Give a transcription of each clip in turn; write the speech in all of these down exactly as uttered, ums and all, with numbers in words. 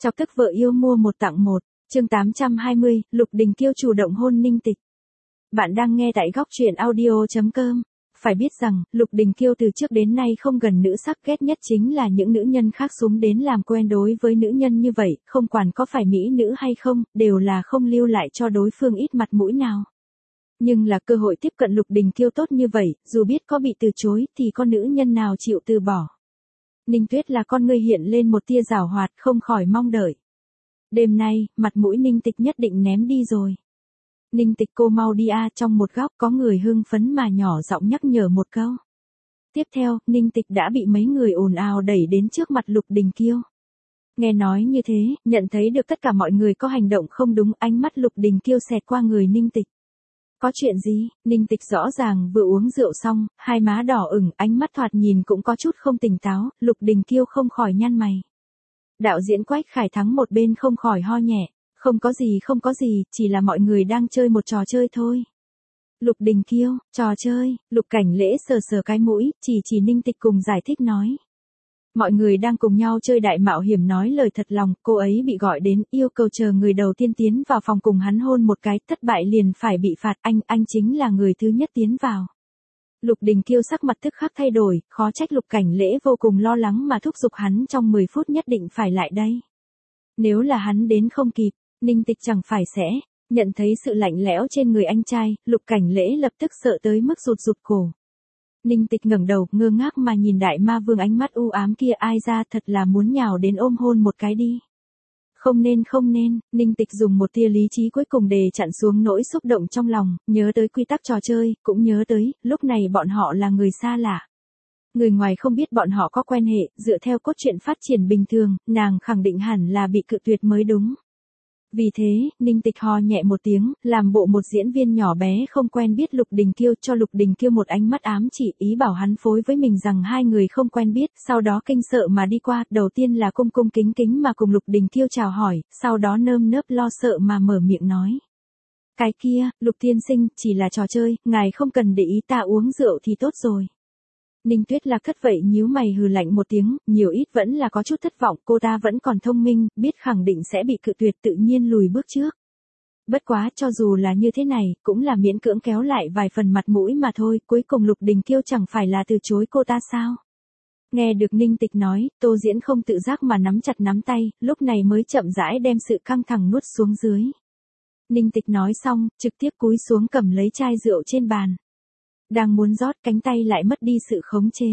Chọc tức vợ yêu mua một tặng một, chương tám trăm hai mươi, Lục Đình Kiêu chủ động hôn Ninh Tịch. Bạn đang nghe tại góc truyện audio chấm com. Phải biết rằng, Lục Đình Kiêu từ trước đến nay không gần nữ sắc, ghét nhất chính là những nữ nhân khác xúm đến làm quen. Đối với nữ nhân như vậy, không quản có phải mỹ nữ hay không, đều là không lưu lại cho đối phương ít mặt mũi nào. Nhưng là cơ hội tiếp cận Lục Đình Kiêu tốt như vậy, dù biết có bị từ chối thì có nữ nhân nào chịu từ bỏ. Ninh Tuyết là con ngươi hiện lên một tia giảo hoạt, không khỏi mong đợi. Đêm nay, mặt mũi Ninh Tịch nhất định ném đi rồi. Ninh Tịch, cô mau đi a. Trong một góc có người hưng phấn mà nhỏ giọng nhắc nhở một câu. Tiếp theo, Ninh Tịch đã bị mấy người ồn ào đẩy đến trước mặt Lục Đình Kiêu. Nghe nói như thế, nhận thấy được tất cả mọi người có hành động không đúng, ánh mắt Lục Đình Kiêu xẹt qua người Ninh Tịch. Có chuyện gì? Ninh Tịch rõ ràng vừa uống rượu xong, hai má đỏ ửng, ánh mắt thoạt nhìn cũng có chút không tỉnh táo, Lục Đình Kiêu không khỏi nhăn mày. Đạo diễn Quách Khải Thắng một bên không khỏi ho nhẹ, không có gì không có gì, chỉ là mọi người đang chơi một trò chơi thôi. Lục Đình Kiêu, trò chơi, Lục Cảnh Lễ sờ sờ cái mũi, chỉ chỉ Ninh Tịch cùng giải thích nói. Mọi người đang cùng nhau chơi đại mạo hiểm nói lời thật lòng, cô ấy bị gọi đến, yêu cầu chờ người đầu tiên tiến vào phòng cùng hắn hôn một cái, thất bại liền phải bị phạt, anh, anh chính là người thứ nhất tiến vào. Lục Đình Kiêu sắc mặt tức khắc thay đổi, khó trách Lục Cảnh Lễ vô cùng lo lắng mà thúc giục hắn trong mười phút nhất định phải lại đây. Nếu là hắn đến không kịp, Ninh Tịch chẳng phải sẽ, nhận thấy sự lạnh lẽo trên người anh trai, Lục Cảnh Lễ lập tức sợ tới mức rụt rụt cổ. Ninh Tịch ngẩng đầu, ngơ ngác mà nhìn đại ma vương ánh mắt u ám kia, ai ra thật là muốn nhào đến ôm hôn một cái đi. Không nên không nên, Ninh Tịch dùng một tia lý trí cuối cùng để chặn xuống nỗi xúc động trong lòng, nhớ tới quy tắc trò chơi, cũng nhớ tới, lúc này bọn họ là người xa lạ. Người ngoài không biết bọn họ có quan hệ, dựa theo cốt truyện phát triển bình thường, nàng khẳng định hẳn là bị cự tuyệt mới đúng. Vì thế, Ninh Tịch ho nhẹ một tiếng, làm bộ một diễn viên nhỏ bé không quen biết Lục Đình Kiêu, cho Lục Đình Kiêu một ánh mắt ám chỉ, ý bảo hắn phối với mình rằng hai người không quen biết, sau đó kinh sợ mà đi qua, đầu tiên là cung cung kính kính mà cùng Lục Đình Kiêu chào hỏi, sau đó nơm nớp lo sợ mà mở miệng nói. Cái kia, Lục tiên sinh, chỉ là trò chơi, ngài không cần để ý, ta uống rượu thì tốt rồi. Ninh Tuyết là thất vậy nhíu mày hừ lạnh một tiếng, nhiều ít vẫn là có chút thất vọng, cô ta vẫn còn thông minh, biết khẳng định sẽ bị cự tuyệt, tự nhiên lùi bước trước. Bất quá, cho dù là như thế này, cũng là miễn cưỡng kéo lại vài phần mặt mũi mà thôi, cuối cùng Lục Đình Kiêu chẳng phải là từ chối cô ta sao? Nghe được Ninh Tịch nói, Tô Diễn không tự giác mà nắm chặt nắm tay, lúc này mới chậm rãi đem sự căng thẳng nuốt xuống dưới. Ninh Tịch nói xong, trực tiếp cúi xuống cầm lấy chai rượu trên bàn. Đang muốn rót, cánh tay lại mất đi sự khống chế.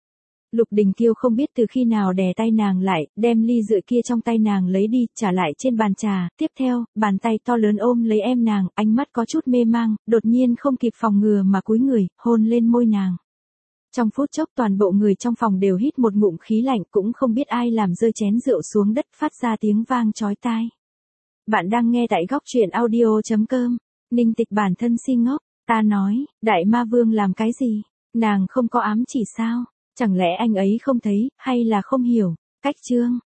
Lục Đình Kiêu không biết từ khi nào đè tay nàng lại, đem ly rượu kia trong tay nàng lấy đi, trả lại trên bàn trà, tiếp theo, bàn tay to lớn ôm lấy em nàng, ánh mắt có chút mê mang, đột nhiên không kịp phòng ngừa mà cúi người, hôn lên môi nàng. Trong phút chốc toàn bộ người trong phòng đều hít một ngụm khí lạnh, cũng không biết ai làm rơi chén rượu xuống đất, phát ra tiếng vang chói tai. Bạn đang nghe tại góc truyện audio chấm com. Ninh Tịch bản thân si ngốc. Ta nói, đại ma vương làm cái gì? Nàng không có ám chỉ sao? Chẳng lẽ anh ấy không thấy, hay là không hiểu? Cách chương,